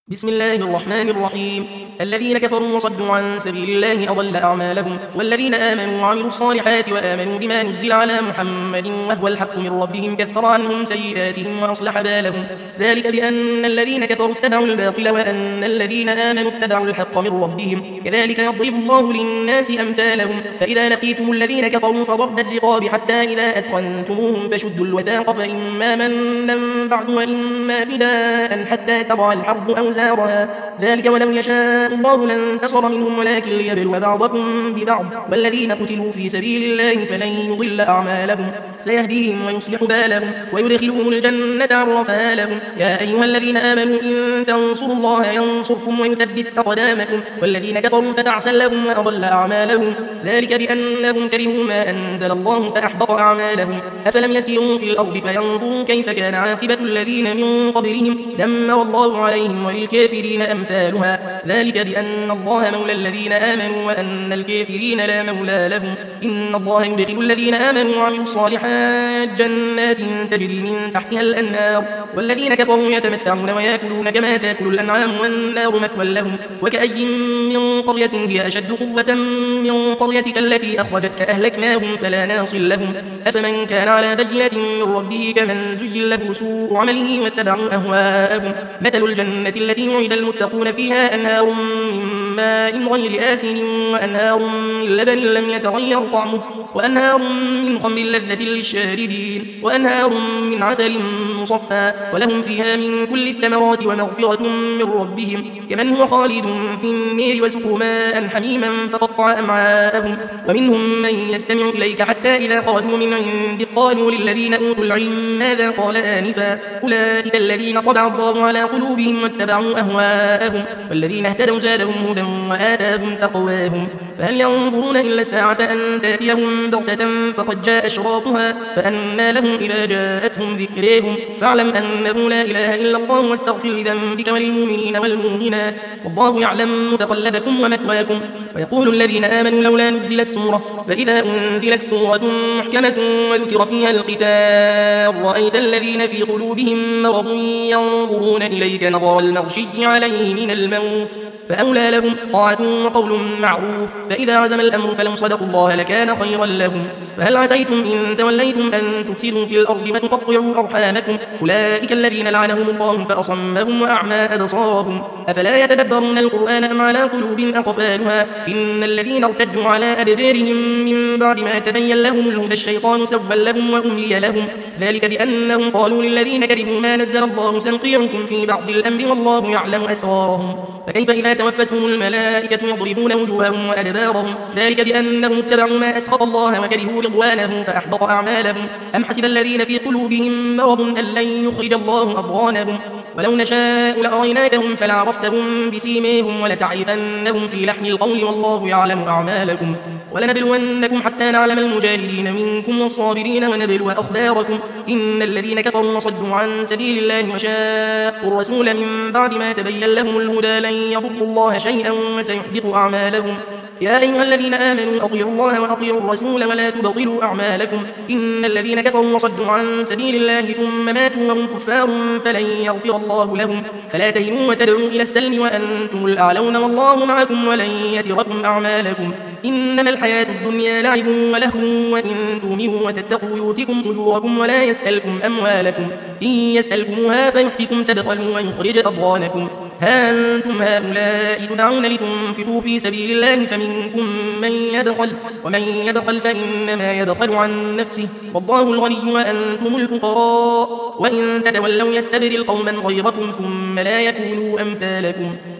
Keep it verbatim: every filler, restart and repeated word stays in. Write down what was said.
بسم الله الرحمن الرحيم. الذين كفروا وصدوا عن سبيل الله أضل أعمالهم، والذين آمنوا وعملوا الصالحات وآمنوا بما نزل على محمد وهو الحق من ربهم كفر عنهم سيئاتهم وأصلح بالهم. ذلك بأن الذين كفروا اتبعوا الباطل وأن الذين آمنوا اتبعوا الحق من ربهم، كذلك يضرب الله للناس أمثالهم. فإذا لقيتم الذين كفروا فضرب الرقاب حتى إذا أثخنتموهم فشدوا الوثاق فإما منا بعد وإما فداء حتى تضع الحرب أوزارها. ذلك ولو يشاء الله لانتصر منهم ولكن ليبلو بعضكم ببعض، والذين قتلوا في سبيل الله فلن يضل أعمالهم سيهديهم ويصلح بالهم ويدخلهم الجنة عرفها لهم. يا أيها الذين آمنوا إن تنصروا الله ينصركم ويثبت أقدامكم، والذين كفروا فتعسا لهم وأضل أعمالهم. ذلك بأنهم كرهوا ما أنزل الله فأحبط أعمالهم. أفلم يسيروا في الأرض فينظروا كيف كان عاقبة الذين من قبلهم دمر الله عليهم وللكافرين أمثالها. ذلك بأن الله مولى الذين آمنوا وأن الكافرين لا مولى لهم. إن الله يدخل الذين آمنوا وعملوا الصالحات جنات تجري من تحتها الأنهار، والذين كفروا يتمتعون ويأكلون كما تأكل الأنعام والنار مثوى لهم. وكأي من قرية هي أشد قوة من قريتك التي أخرجتك أهلكناهم فلا ناصر لهم. أفمن كان على بينة من ربه كمن زين له سوء عمله واتبعوا أهواءهم. مثل الجنة التي وعد المتقون فيها أنهار من ماء غير آسن وأنهار من لبن لم يتغير طعمه وأنهار من خمر لذة للشاربين وأنهار من عسل مصفى ولهم فيها من كل الثمرات ومغفرة من ربهم كمن هو خالد في النار وسقوا ماء حميما فقطع أمعاءهم. ومنهم من يستمع إليك حتى إذا خرجوا من عندك قالوا للذين أوتوا العلم ماذا قال آنفا أولئك الذين طبع الله على قلوبهم واتبعوا أهواءهم، والذين اهتدوا زادهم هدى وآتاهم تقواهم. فهل ينظرون إلا الساعة أن تأتيهم بغتة فقد جاء أشراطها فأنى لهم إذا جاءتهم ذكريهم. فاعلم أنه لا إله إلا الله واستغفر لذنبك وللمؤمنين والمؤمنات والله يعلم متقلبكم ومثواكم. ويقول الذين آمنوا لولا نزل السورة، فإذا أنزلت سورة محكمة وذكر فيها القتال رأيت الذين في قلوبهم مرض ينظرون إليك نظر المغشي عليه من الموت، فأولى لهم طاعة وقول معروف. فإذا عزم الأمر فلو صدقوا الله لكان خيرا لهم. فهل عسيتم إن توليتم أن تفسدوا في الأرض وتقطعوا أرحامكم أولئك الذين لعنهم الله فأصمهم وأعمى أبصارهم أفلا يتدبرون القرآن أم على قلوب أقفالها. إن الذين ارتدوا على أدبارهم من بعد ما تبين لهم الهدى الشيطان سوى لهم وأملي لهم. ذلك بأنهم قالوا للذين كرهوا ما نزل الله سنطيعكم في بعض الأمر والله يعلم أسرارهم. فكيف إذا توفتهم الملائكة يضربون وجوههم وأدبارهم. ذلك بأنهم اتبعوا ما أسخط الله وكرهوا رضوانه فأحبط أعمالهم. أم حسب الذين في قلوبهم مرض أن لن يخرج الله أضغانهم. ولو نشاء لأريناكهم فلعرفتهم بسيميهم ولتعرفنهم في لحن القول والله يعلم أعمالكم. ولنبلونكم حتى نعلم المجاهدين منكم والصابرين ونبلو أخباركم. إن الذين كفروا وصدوا عن سبيل الله وشاقوا الرسول من بعد ما تبين لهم الهدى لن يضروا الله شيئا وسيحبط أعمالهم. يا أيها الذين آمنوا أطيعوا الله وأطيعوا الرسول ولا تبطلوا أعمالكم. إن الذين كفروا وصدوا عن سبيل الله ثم ماتوا وهم كفار فلن يغفر الله لهم. فلا تهنوا وتدعوا إلى السلم وأنتم الأعلون والله معكم ولن يتركم أعمالكم. إنما الحياة الدنيا لعب ولهو وإن تؤمنوا وتتقوا يؤتكم أجوركم ولا يسألكم أموالكم. إن يسألكموها فيحفكم تبخلوا ويخرج أضغانكم. ها أنتم هؤلاء تدعون لتنفقوا في سبيل الله فمنكم من يبخل ومن يبخل فإنما يبخل عن نفسه والله الغني وأنتم الفقراء وإن تتولوا يستبدل قوما غيركم ثم لا يكونوا أمثالكم.